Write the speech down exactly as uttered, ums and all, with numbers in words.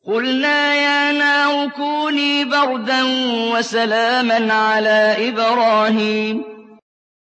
قُلْنَا يَا نَارُ كُونِي بَرْدًا وَسَلَامًا عَلَىٰ إِبْرَاهِيمَ